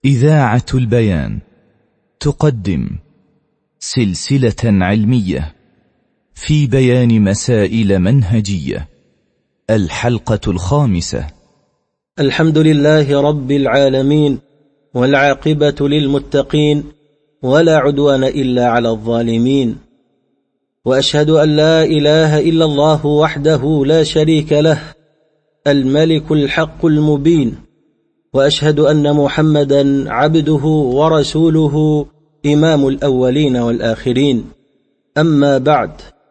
إذاعة البيان تقدم سلسلة علمية في بيان مسائل منهجية. الحلقة 5. الحمد لله رب العالمين، والعاقبة للمتقين، ولا عدوان إلا على الظالمين. وأشهد أن لا إله إلا الله وحده لا شريك له، الملك الحق المبين. وأشهد أن محمدا عبده ورسوله، إمام الأولين والآخرين. أما بعد،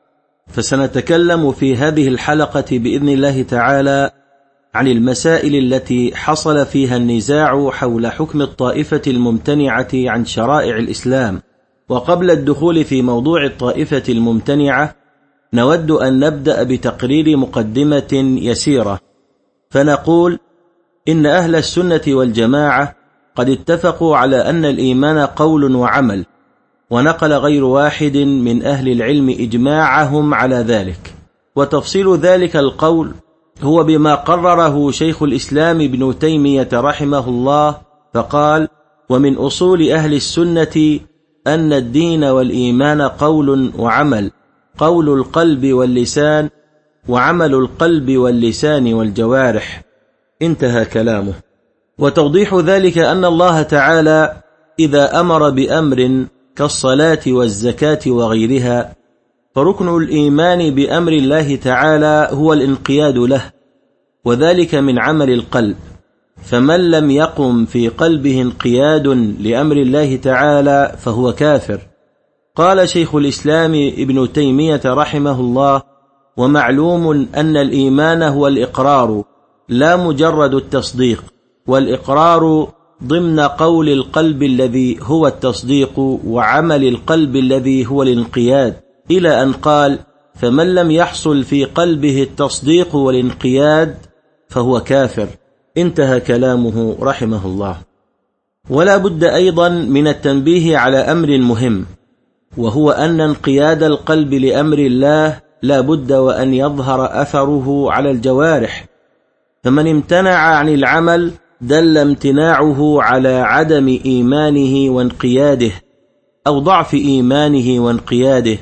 فسنتكلم في هذه الحلقة بإذن الله تعالى عن المسائل التي حصل فيها النزاع حول حكم الطائفة الممتنعة عن شرائع الإسلام. وقبل الدخول في موضوع الطائفة الممتنعة، نود أن نبدأ بتقرير مقدمة يسيرة. فنقول إن أهل السنة والجماعة قد اتفقوا على أن الإيمان قول وعمل، ونقل غير واحد من أهل العلم إجماعهم على ذلك. وتفصيل ذلك القول هو بما قرره شيخ الإسلام ابن تيمية رحمه الله، فقال: ومن أصول أهل السنة أن الدين والإيمان قول وعمل، قول القلب واللسان، وعمل القلب واللسان والجوارح. انتهى كلامه. وتوضيح ذلك أن الله تعالى إذا أمر بأمر كالصلاة والزكاة وغيرها، فركن الإيمان بأمر الله تعالى هو الانقياد له، وذلك من عمل القلب. فمن لم يقم في قلبه انقياد لأمر الله تعالى فهو كافر. قال شيخ الإسلام ابن تيمية رحمه الله: ومعلوم أن الإيمان هو الإقرار لا مجرد التصديق، والإقرار ضمن قول القلب الذي هو التصديق، وعمل القلب الذي هو الانقياد، إلى أن قال: فمن لم يحصل في قلبه التصديق والانقياد فهو كافر. انتهى كلامه رحمه الله. ولا بد أيضا من التنبيه على أمر مهم، وهو أن انقياد القلب لأمر الله لا بد وأن يظهر أثره على الجوارح. فمن امتنع عن العمل دل امتناعه على عدم إيمانه وانقياده، أو ضعف إيمانه وانقياده.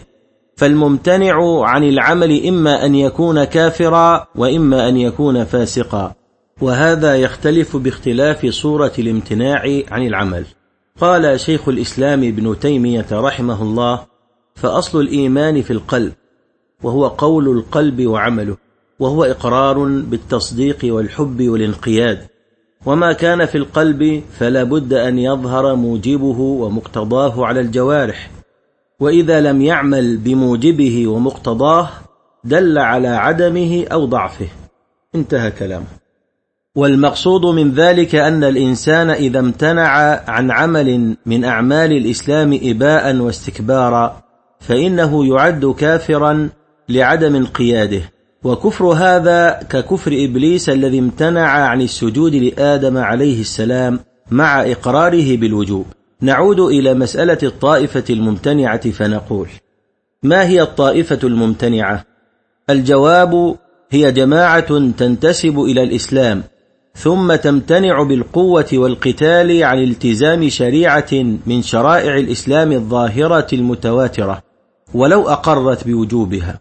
فالممتنع عن العمل إما أن يكون كافرا وإما أن يكون فاسقا، وهذا يختلف باختلاف صورة الامتناع عن العمل. قال شيخ الإسلام ابن تيمية رحمه الله: فأصل الإيمان في القلب، وهو قول القلب وعمله، وهو إقرار بالتصديق والحب والانقياد. وما كان في القلب فلا بد أن يظهر موجبه ومقتضاه على الجوارح، وإذا لم يعمل بموجبه ومقتضاه دل على عدمه أو ضعفه. انتهى كلامه. والمقصود من ذلك أن الإنسان إذا امتنع عن عمل من أعمال الإسلام إباء واستكبارا فإنه يعد كافرا لعدم انقياده. وكفر هذا ككفر إبليس الذي امتنع عن السجود لآدم عليه السلام مع إقراره بالوجوب. نعود إلى مسألة الطائفة الممتنعة فنقول: ما هي الطائفة الممتنعة؟ الجواب: هي جماعة تنتسب إلى الإسلام، ثم تمتنع بالقوة والقتال عن التزام شريعة من شرائع الإسلام الظاهرة المتواترة، ولو أقرت بوجوبها.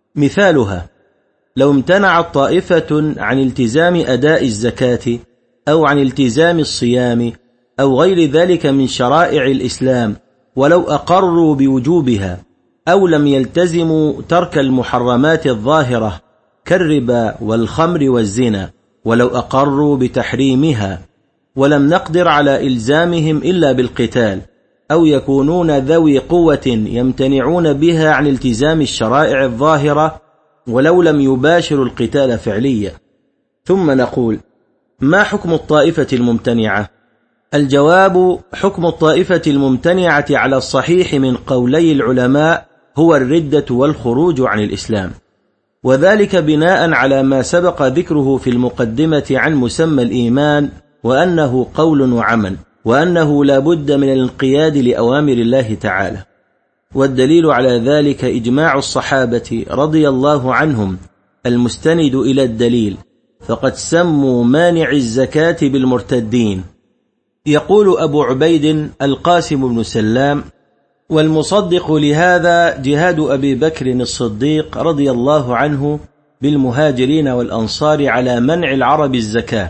مثالها: لو امتنعت طائفة عن التزام أداء الزكاة، أو عن التزام الصيام، أو غير ذلك من شرائع الإسلام، ولو أقروا بوجوبها، أو لم يلتزموا ترك المحرمات الظاهرة كالربا والخمر والزنا، ولو أقروا بتحريمها، ولم نقدر على إلزامهم إلا بالقتال، أو يكونون ذوي قوة يمتنعون بها عن التزام الشرائع الظاهرة ولو لم يباشروا القتال فعليا. ثم نقول: ما حكم الطائفة الممتنعة؟ الجواب: حكم الطائفة الممتنعة على الصحيح من قولي العلماء هو الردة والخروج عن الإسلام، وذلك بناء على ما سبق ذكره في المقدمة عن مسمى الإيمان، وأنه قول وعمل، وأنه لا بد من الانقياد لأوامر الله تعالى. والدليل على ذلك إجماع الصحابة رضي الله عنهم المستند إلى الدليل، فقد سموا مانع الزكاة بالمرتدين. يقول أبو عبيد القاسم بن سلام: والمصدق لهذا جهاد أبي بكر الصديق رضي الله عنه بالمهاجرين والأنصار على منع العرب الزكاة،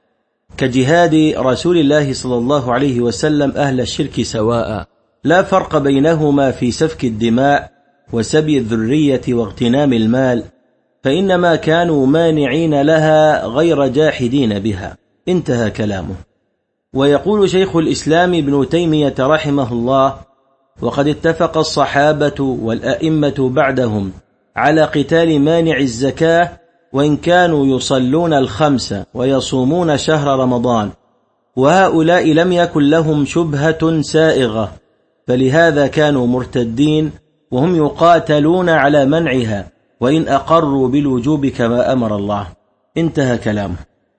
كجهاد رسول الله صلى الله عليه وسلم أهل الشرك سواء، لا فرق بينهما في سفك الدماء وسبي الذرية واغتنام المال، فإنما كانوا مانعين لها غير جاحدين بها. انتهى كلامه. ويقول شيخ الإسلام ابن تيمية رحمه الله: وقد اتفق الصحابة والأئمة بعدهم على قتال مانع الزكاة، وإن كانوا يصلون الخمس ويصومون شهر رمضان، وهؤلاء لم يكن لهم شبهة سائغة، فلهذا كانوا مرتدين وهم يقاتلون على منعها، وإن أقروا بالوجوب كما أمر الله. انتهى كلامه.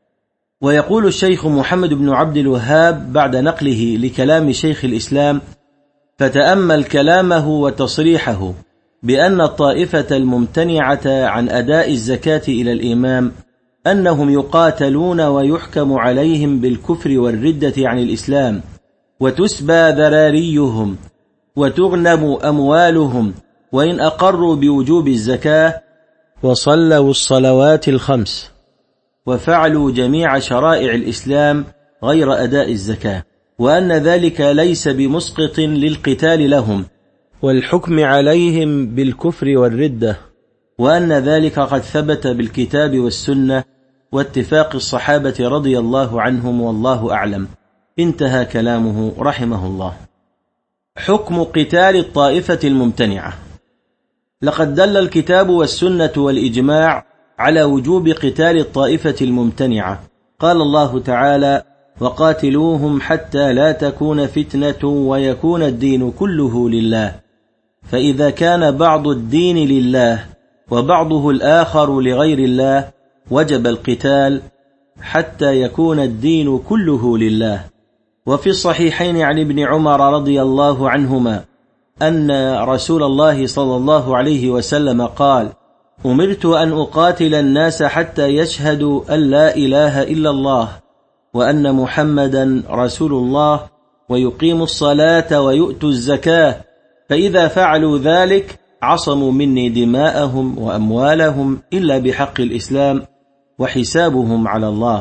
ويقول الشيخ محمد بن عبد الوهاب بعد نقله لكلام شيخ الإسلام: فتأمل كلامه وتصريحه بأن الطائفة الممتنعة عن أداء الزكاة إلى الإمام أنهم يقاتلون ويحكم عليهم بالكفر والردة عن الإسلام، وتسبى ذراريهم وتغنم أموالهم، وإن أقروا بوجوب الزكاة وصلوا الصلوات الخمس وفعلوا جميع شرائع الإسلام غير أداء الزكاة، وأن ذلك ليس بمسقط للقتال لهم والحكم عليهم بالكفر والردة، وأن ذلك قد ثبت بالكتاب والسنة واتفاق الصحابة رضي الله عنهم، والله أعلم. انتهى كلامه رحمه الله. حكم قتال الطائفة الممتنعة. لقد دل الكتاب والسنة والإجماع على وجوب قتال الطائفة الممتنعة. قال الله تعالى: وقاتلوهم حتى لا تكون فتنة ويكون الدين كله لله، فإذا كان بعض الدين لله وبعضه الآخر لغير الله وجب القتال حتى يكون الدين كله لله. وفي الصحيحين عن ابن عمر رضي الله عنهما أن رسول الله صلى الله عليه وسلم قال: أمرت أن أقاتل الناس حتى يشهدوا أن لا إله إلا الله وأن محمدا رسول الله ويقيموا الصلاة ويؤتوا الزكاة، فإذا فعلوا ذلك عصموا مني دماءهم وأموالهم إلا بحق الإسلام وحسابهم على الله.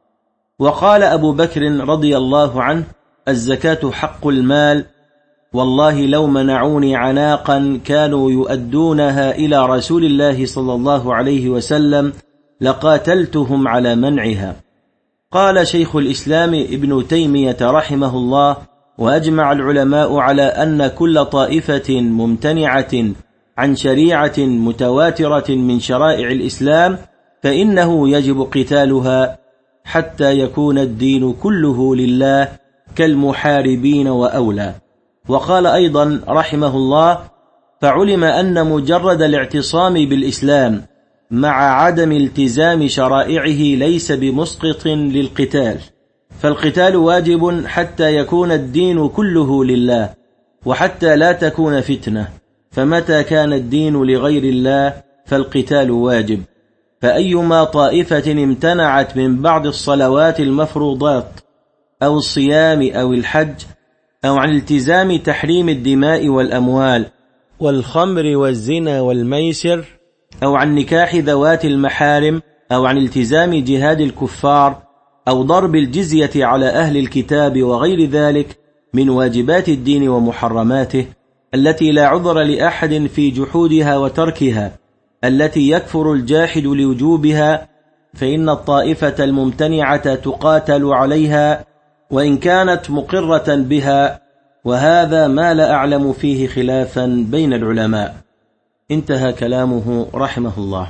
وقال أبو بكر رضي الله عنه: الزكاة حق المال، والله لو منعوني عناقا كانوا يؤدونها إلى رسول الله صلى الله عليه وسلم لقاتلتهم على منعها. قال شيخ الإسلام ابن تيمية رحمه الله: وأجمع العلماء على أن كل طائفة ممتنعة عن شريعة متواترة من شرائع الإسلام فإنه يجب قتالها حتى يكون الدين كله لله كالمحاربين وأولى. وقال أيضا رحمه الله: فعلم أن مجرد الاعتصام بالإسلام مع عدم التزام شرائعه ليس بمسقط للقتال، فالقتال واجب حتى يكون الدين كله لله وحتى لا تكون فتنة، فمتى كان الدين لغير الله فالقتال واجب. فأيما طائفة امتنعت من بعض الصلوات المفروضات أو الصيام أو الحج أو عن التزام تحريم الدماء والأموال والخمر والزنا والميسر أو عن نكاح ذوات المحارم أو عن التزام جهاد الكفار أو ضرب الجزية على أهل الكتاب وغير ذلك من واجبات الدين ومحرماته التي لا عذر لأحد في جحودها وتركها، التي يكفر الجاحد لوجوبها، فإن الطائفة الممتنعة تقاتل عليها وإن كانت مقرة بها، وهذا ما لا أعلم فيه خلافا بين العلماء. انتهى كلامه رحمه الله.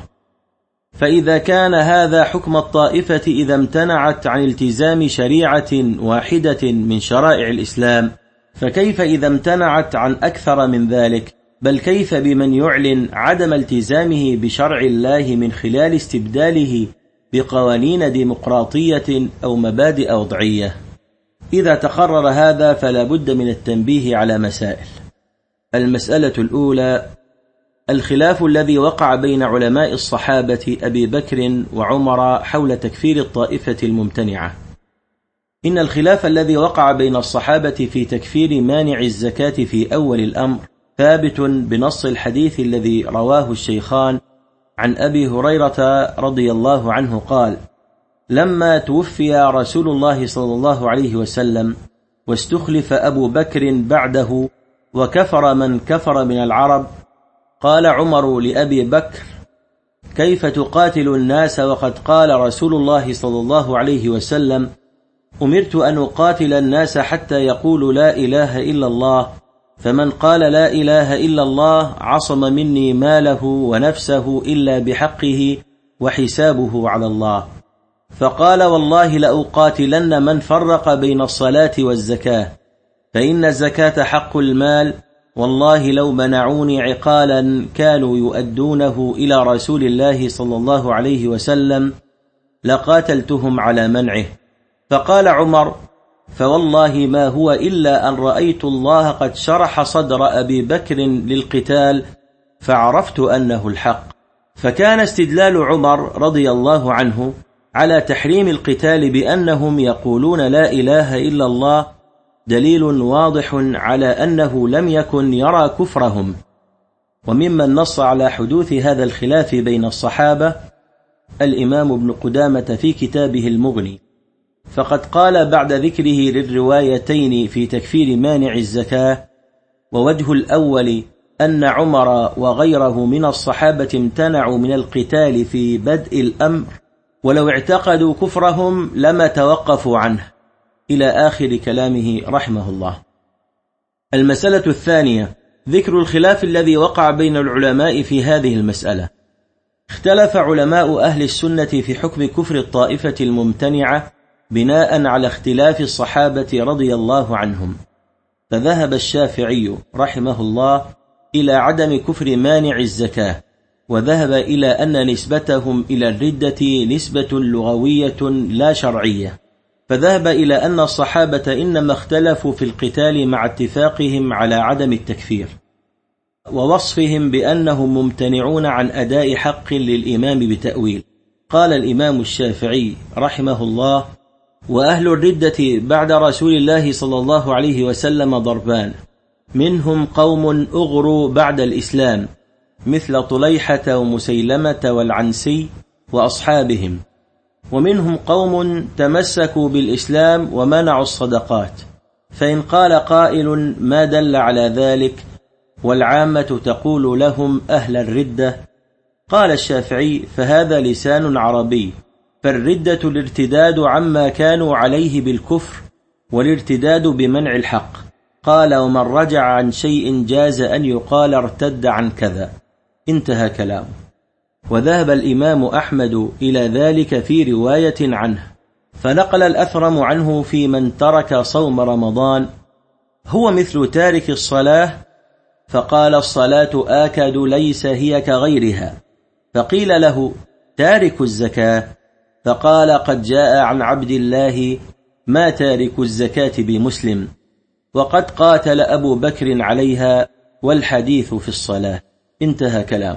فإذا كان هذا حكم الطائفة إذا امتنعت عن التزام شريعة واحدة من شرائع الإسلام، فكيف إذا امتنعت عن أكثر من ذلك؟ بل كيف بمن يعلن عدم التزامه بشرع الله من خلال استبداله بقوانين ديمقراطية أو مبادئ وضعية؟ إذا تقرر هذا فلا بد من التنبيه على مسائل. المسألة الأولى: الخلاف الذي وقع بين علماء الصحابة أبي بكر وعمر حول تكفير الطائفة الممتنعة. إن الخلاف الذي وقع بين الصحابة في تكفير مانع الزكاة في أول الأمر ثابت بنص الحديث الذي رواه الشيخان عن أبي هريرة رضي الله عنه قال: لما توفي رسول الله صلى الله عليه وسلم واستخلف أبو بكر بعده وكفر من كفر من العرب، قال عمر لأبي بكر: كيف تقاتل الناس وقد قال رسول الله صلى الله عليه وسلم: أمرت أن أقاتل الناس حتى يقولوا لا إله إلا الله، فمن قال لا إله إلا الله عصم مني ماله ونفسه إلا بحقه وحسابه على الله. فقال: والله لأقاتلن من فرق بين الصلاة والزكاة، فإن الزكاة حق المال، والله لو منعوني عقالا كانوا يؤدونه إلى رسول الله صلى الله عليه وسلم لقاتلتهم على منعه. فقال عمر: فوالله ما هو إلا أن رأيت الله قد شرح صدر أبي بكر للقتال فعرفت أنه الحق. فكان استدلال عمر رضي الله عنه على تحريم القتال بأنهم يقولون لا إله إلا الله دليل واضح على أنه لم يكن يرى كفرهم. وممن نص على حدوث هذا الخلاف بين الصحابة الإمام ابن قدامة في كتابه المغني، فقد قال بعد ذكره للروايتين في تكفير مانع الزكاة: ووجه الأول أن عمر وغيره من الصحابة امتنعوا من القتال في بدء الأمر، ولو اعتقدوا كفرهم لما توقفوا عنه، إلى آخر كلامه رحمه الله. المسألة الثانية ذكر الخلاف الذي وقع بين العلماء في هذه المسألة. اختلف علماء أهل السنة في حكم كفر الطائفة الممتنعة بناء على اختلاف الصحابة رضي الله عنهم، فذهب الشافعي رحمه الله إلى عدم كفر مانع الزكاة، وذهب إلى أن نسبتهم إلى الردة نسبة لغوية لا شرعية، فذهب إلى أن الصحابة إنما اختلفوا في القتال مع اتفاقهم على عدم التكفير ووصفهم بأنهم ممتنعون عن أداء حق للإمام بتأويل. قال الإمام الشافعي رحمه الله: وأهل الردة بعد رسول الله صلى الله عليه وسلم ضربان: منهم قوم أغروا بعد الإسلام مثل طليحة ومسيلمة والعنسي وأصحابهم، ومنهم قوم تمسكوا بالإسلام ومنعوا الصدقات، فإن قال قائل ما دل على ذلك والعامة تقول لهم أهل الردة، قال الشافعي: فهذا لسان عربي، فالردة الارتداد عما كانوا عليه بالكفر والارتداد بمنع الحق. قال: ومن رجع عن شيء جاز أن يقال ارتد عن كذا. انتهى كلامه. وذهب الإمام أحمد إلى ذلك في رواية عنه، فنقل الأثرم عنه في من ترك صوم رمضان: هو مثل تارك الصلاة، فقال: الصلاة آكد ليس هي كغيرها. فقيل له: تارك الزكاة؟ فقال: قد جاء عن عبد الله ما تارك الزكاة بمسلم، وقد قاتل أبو بكر عليها، والحديث في الصلاة. انتهى كلامه.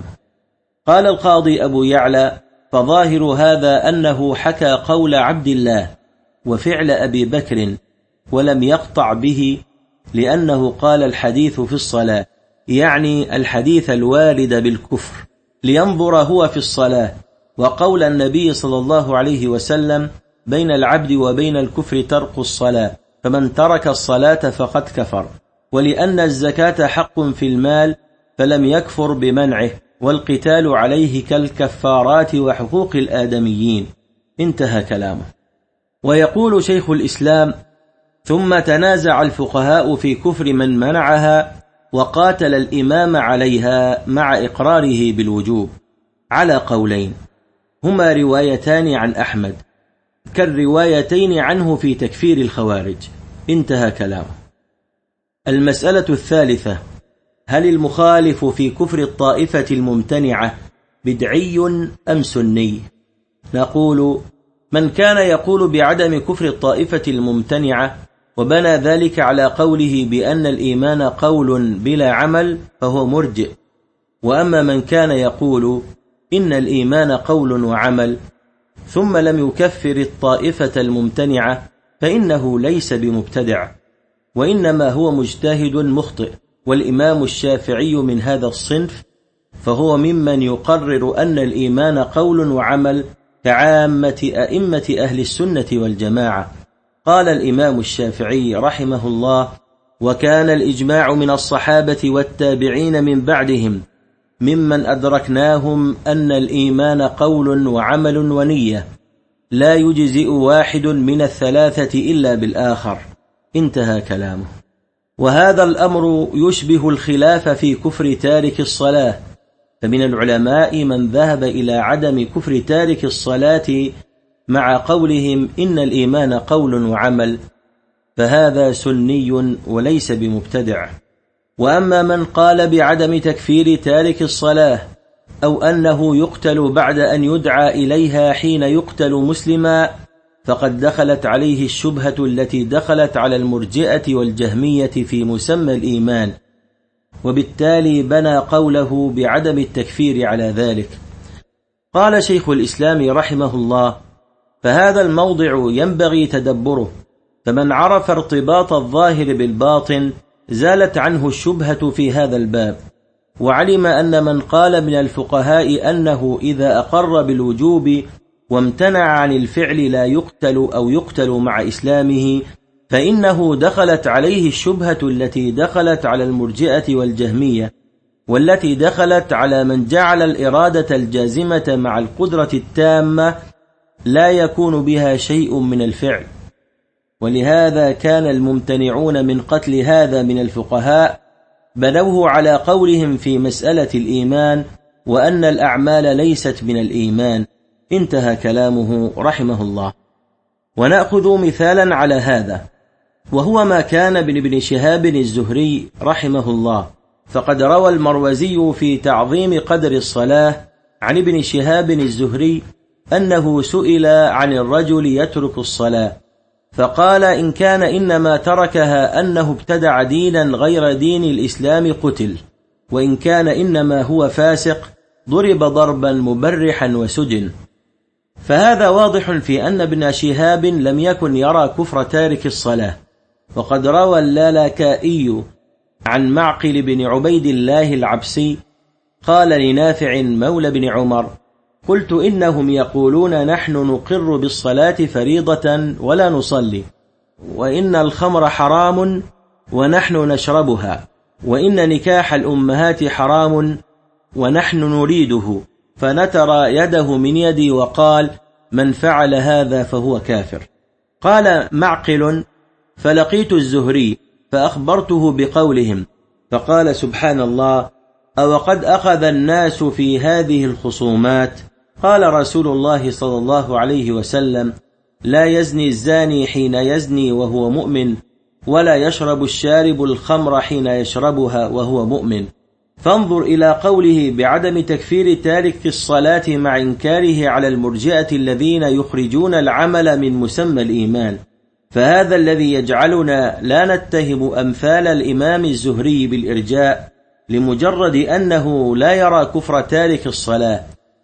قال القاضي أبو يعلى: فظاهر هذا أنه حكى قول عبد الله وفعل أبي بكر ولم يقطع به، لأنه قال الحديث في الصلاة، يعني الحديث الوارد بالكفر، لينظر هو في الصلاة. وقول النبي صلى الله عليه وسلم: بين العبد وبين الكفر ترك الصلاة، فمن ترك الصلاة فقد كفر. ولأن الزكاة حق في المال فلم يكفر بمنعه، والقتال عليه كالكفارات وحقوق الآدميين. انتهى كلامه. ويقول شيخ الإسلام: ثم تنازع الفقهاء في كفر من منعها وقاتل الإمام عليها مع إقراره بالوجوب على قولين، هما روايتان عن أحمد كالروايتين عنه في تكفير الخوارج. انتهى كلامه. المسألة الثالثة: هل المخالف في كفر الطائفة الممتنعة بدعي أم سني؟ نقول: من كان يقول بعدم كفر الطائفة الممتنعة وبنى ذلك على قوله بأن الإيمان قول بلا عمل فهو مرجئ. وأما من كان يقول إن الإيمان قول وعمل ثم لم يكفر الطائفة الممتنعة فإنه ليس بمبتدع، وإنما هو مجتهد مخطئ. والإمام الشافعي من هذا الصنف، فهو ممن يقرر أن الإيمان قول وعمل كعامة أئمة أهل السنة والجماعة. قال الإمام الشافعي رحمه الله: وكان الإجماع من الصحابة والتابعين من بعدهم ممن أدركناهم أن الإيمان قول وعمل ونية، لا يجزئ واحد من الثلاثة إلا بالآخر. انتهى كلامه. وهذا الأمر يشبه الخلاف في كفر تارك الصلاة، فمن العلماء من ذهب إلى عدم كفر تارك الصلاة مع قولهم إن الإيمان قول وعمل، فهذا سني وليس بمبتدع. وأما من قال بعدم تكفير تارك الصلاة أو أنه يقتل بعد أن يدعى إليها حين يقتل مسلما، فقد دخلت عليه الشبهة التي دخلت على المرجئة والجهمية في مسمى الإيمان، وبالتالي بنى قوله بعدم التكفير على ذلك. قال شيخ الإسلام رحمه الله: فهذا الموضع ينبغي تدبره، فمن عرف ارتباط الظاهر بالباطن زالت عنه الشبهة في هذا الباب، وعلم أن من قال من الفقهاء أنه إذا أقر بالوجوب وامتنع عن الفعل لا يقتل أو يقتل مع إسلامه، فإنه دخلت عليه الشبهة التي دخلت على المرجئة والجهمية، والتي دخلت على من جعل الإرادة الجازمة مع القدرة التامة لا يكون بها شيء من الفعل. ولهذا كان الممتنعون من قتل هذا من الفقهاء بنوه على قولهم في مسألة الإيمان وأن الأعمال ليست من الإيمان. انتهى كلامه رحمه الله. ونأخذ مثالا على هذا، وهو ما كان ابن شهاب الزهري رحمه الله، فقد روى المروزي في تعظيم قدر الصلاة عن ابن شهاب الزهري أنه سئل عن الرجل يترك الصلاة، فقال: إن كان إنما تركها أنه ابتدع دينا غير دين الإسلام قتل، وإن كان إنما هو فاسق ضرب ضربا مبرحا وسجن. فهذا واضح في أن ابن شهاب لم يكن يرى كفر تارك الصلاة. وقد روى اللالكائي عن معقل بن عبيد الله العبسي قال لنافع مولى بن عمر: قلت إنهم يقولون نحن نقر بالصلاة فريضة ولا نصلي، وإن الخمر حرام ونحن نشربها، وإن نكاح الأمهات حرام ونحن نريده، فنترى يده من يدي وقال: من فعل هذا فهو كافر. قال معقل: فلقيت الزهري فأخبرته بقولهم، فقال: سبحان الله، أو قد أخذ الناس في هذه الخصومات؟ قال رسول الله صلى الله عليه وسلم: لا يزني الزاني حين يزني وهو مؤمن، ولا يشرب الشارب الخمر حين يشربها وهو مؤمن. فانظر إلى قوله بعدم تكفير تارك الصلاة مع إنكاره على المرجئة الذين يخرجون العمل من مسمى الإيمان. فهذا الذي يجعلنا لا نتهم أمثال الإمام الزهري بالإرجاء لمجرد أنه لا يرى كفر تارك الصلاة.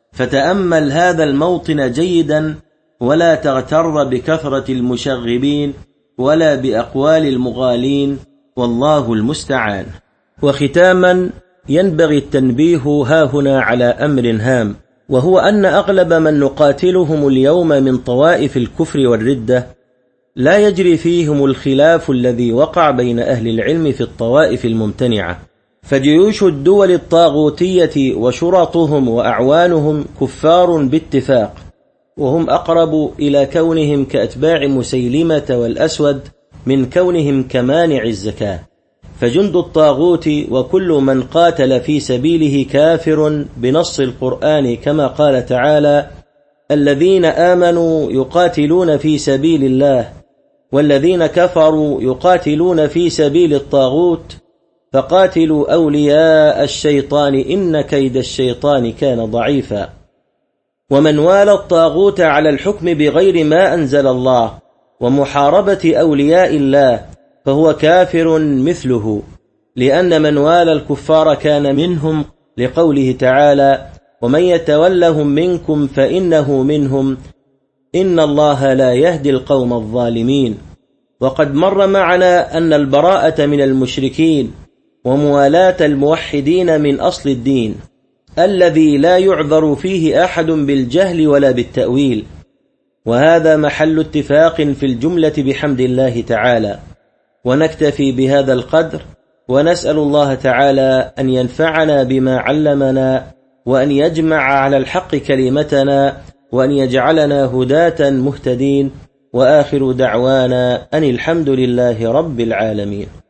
فتأمل هذا الموطن جيدا، ولا تغتر بكثرة المشغبين ولا بأقوال المغالين، والله المستعان. وختاما، ينبغي التنبيه هاهنا على أمر هام، وهو أن أغلب من نقاتلهم اليوم من طوائف الكفر والردة لا يجري فيهم الخلاف الذي وقع بين أهل العلم في الطوائف الممتنعة، فجيوش الدول الطاغوتية وشرطهم وأعوانهم كفار باتفاق، وهم أقرب إلى كونهم كأتباع مسيلمة والأسود من كونهم كمانع الزكاة. فجند الطاغوت وكل من قاتل في سبيله كافر بنص القرآن، كما قال تعالى: الذين آمنوا يقاتلون في سبيل الله، والذين كفروا يقاتلون في سبيل الطاغوت، فقاتلوا أولياء الشيطان إن كيد الشيطان كان ضعيفا. ومن والى الطاغوت على الحكم بغير ما أنزل الله ومحاربة أولياء الله فهو كافر مثله، لأن من والى الكفار كان منهم، لقوله تعالى: ومن يتولهم منكم فإنه منهم إن الله لا يهدي القوم الظالمين. وقد مر معنا أن البراءة من المشركين وموالاة الموحدين من أصل الدين الذي لا يعذر فيه أحد بالجهل ولا بالتأويل، وهذا محل اتفاق في الجملة بحمد الله تعالى. ونكتفي بهذا القدر، ونسأل الله تعالى أن ينفعنا بما علمنا، وأن يجمع على الحق كلمتنا، وأن يجعلنا هداة مهتدين. وآخر دعوانا أن الحمد لله رب العالمين.